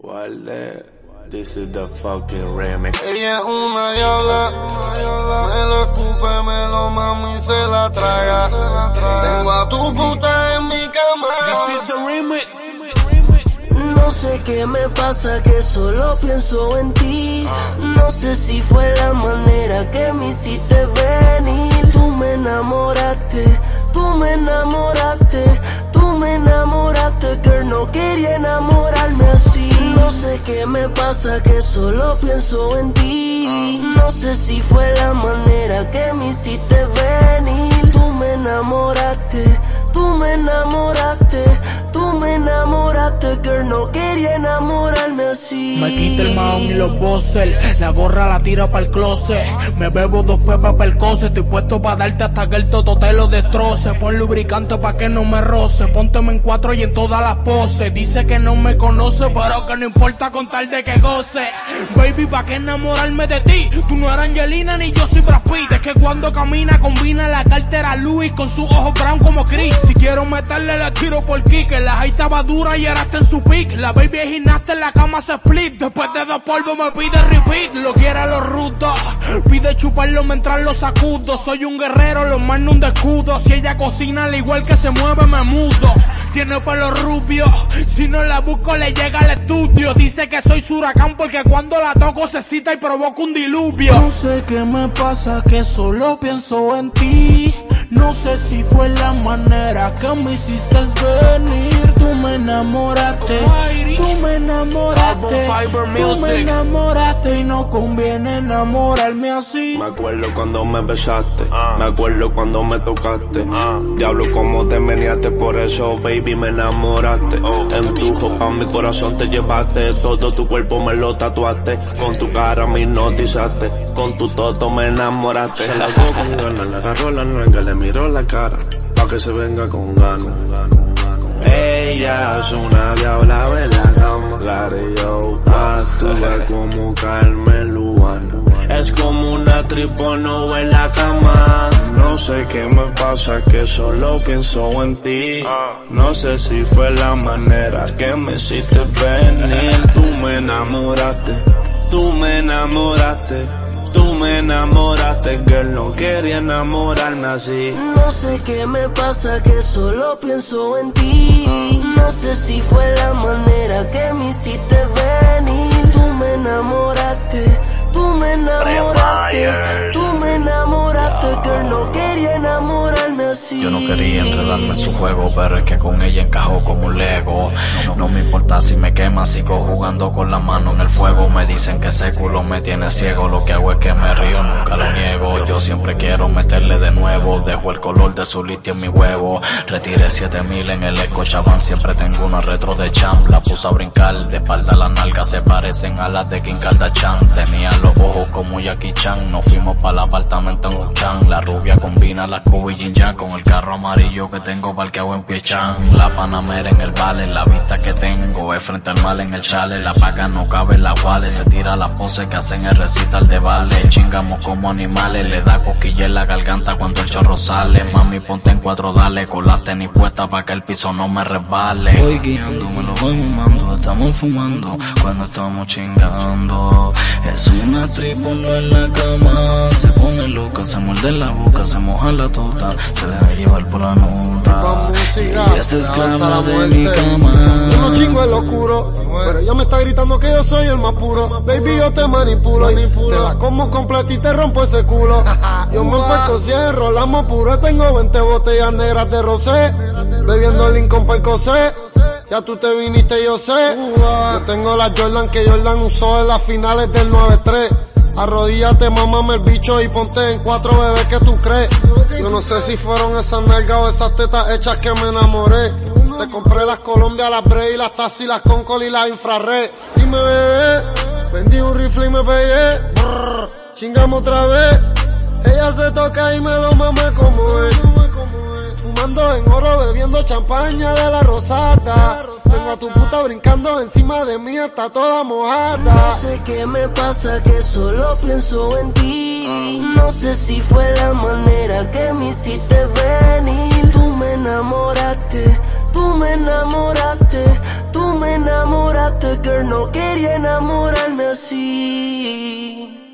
Walde, this is the fucking remix. Ella es una diabla, me lo escupe, me lo mama y se la traga. Tengo a tu puta en mi cama. This is the remix. No sé qué me pasa, que solo pienso en ti. No sé si fue la manera que me hiciste venir. Tú me enamoraste, tú me enamoraste, tú me enamoraste, girl, no quería enamorarme así. No sé qué me pasa, que solo pienso en ti. No sé si fue la manera que me hiciste venir. Tú me enamoraste, tú me enamoraste, tú me enamoraste, girl, no quería enamorarme así. Me quita el mahón y los boxers, la gorra la tira pa'l closet. Me bebo 2 pepas pa'l coce, estoy puesto pa' darte hasta que el toto te lo destroce. Pon lubricante pa' que no me roce, pónteme en 4 y en todas las poses. Dice que no me conoce, pero que no importa con tal de que goce. Baby, pa' que enamorarme de ti, tú no eres Angelina ni yo soy Brad Pitt. Es que cuando camina combina la cartera Louis con sus ojos brown como Chris. Si quiero meterle la tiro por kick, la high estaba dura y ahora está en su pick. La baby es gimnasta, en la cama se split. Después de 2 polvos me pide repeat. Lo quiere a los rudos, pide chuparlo mientras lo sacudo. Soy un guerrero, lo mando un descudo. Si ella cocina al igual que se mueve me mudo. Tiene pelo rubio, si no la busco le llega al estudio. Dice que soy su huracán porque cuando la toco se cita y provoca un diluvio. No sé qué me pasa, que solo pienso en ti. No sé si fue la manera que me hiciste venir. Tú me enamoraste, tú me enamoraste, tú me enamoraste y no conviene enamorarme así. Me acuerdo cuando me besaste, me acuerdo cuando me tocaste. Diablo como te meneaste, por eso baby me enamoraste. En tu ropa mi corazón te llevaste, todo tu cuerpo me lo tatuaste. Con tu cara me hipnotizaste, con tu toto me enamoraste. Se la cojo con ganas, le agarró la nalga, le miró la cara, pa' que se venga con ganas. Ella es una diabla en la cama, la de yo actúa como Carmen Lubana. Es como una tripono en la cama. No sé qué me pasa, que solo pienso en ti. No sé si fue la manera que me hiciste venir. Tú me enamoraste, tú me enamoraste, tú me enamoraste, girl, no quería enamorarme así. No sé qué me pasa, que solo pienso en ti. No sé si fue la manera que me hiciste venir. Tú me enamoraste, tú me enamoraste, tú me enamoraste, girl, no quería enamorarme así. Yo no quería enredarme en su juego, pero es que con ella encajó como un Lego. No me importa si me quema, sigo jugando con la mano en el fuego. Me dicen que ese culo me tiene ciego, lo que hago es que me río, nunca lo niego. Yo siempre quiero meterle de nuevo, dejo el color de su litio en mi huevo. Retiré 7000 en el Scotiabank, siempre tengo una retro de champ. La puse a brincar, de espalda las nalgas se parecen a las de Kim Kardashian. Tenía los ojos como Jackie Chan, nos fuimos para el apartamento en Uchan. La rubia combina la Kobe y Jin con el carro amarillo que tengo parqueado en Piechan. La Panamera en el vale, la vista que tengo es frente al mal en el chale. La paga no cabe en la wallet, se tira la pose que hacen el recital de vale. Chingamos como animales, le da cosquilla en la garganta cuando el chorro sale. Mami ponte en 4 dale, con las tenis puestas pa' que el piso no me resbale. Voy guiando, me lo voy fumando, estamos fumando cuando estamos chingando. Es una tripono en la cama, se pone loca, se muerde la boca, se moja la tota, se deja llevar por la nota. Y es esclava de mi cama. Yo no chingo en lo oscuro, pero ella me está gritando que yo soy el más puro. Baby, yo te manipulo, te la como completa y te rompo ese culo. Yo me puesto 100, rolamos puro, tengo 20 botellas negras de rosé, bebiendo Lincoln pa' Cosé. Ya tú te viniste, yo sé. Yo tengo la Jordan que Jordan usó en las finales del 9-3. Arrodíllate, mámame el bicho y ponte en 4, bebé, que tú crees. Yo no sé si fueron esas nalgas o esas tetas hechas que me enamoré. Te compré las Colombia, las Bray, las Taxi, las Concol y las Infrared. Dime, bebé, vendí un rifle y me pegué. Brr, chingamos otra vez. Ella se toca y me lo mama como es. Fumando en oro, bebiendo champaña de la rosata. Tengo a tu puta brincando encima de mí, está toda mojada. No sé qué me pasa, que solo pienso en ti. No sé si fue la manera que me hiciste venir. Tú me enamoraste, Tú me enamoraste, girl, no quería enamorarme así.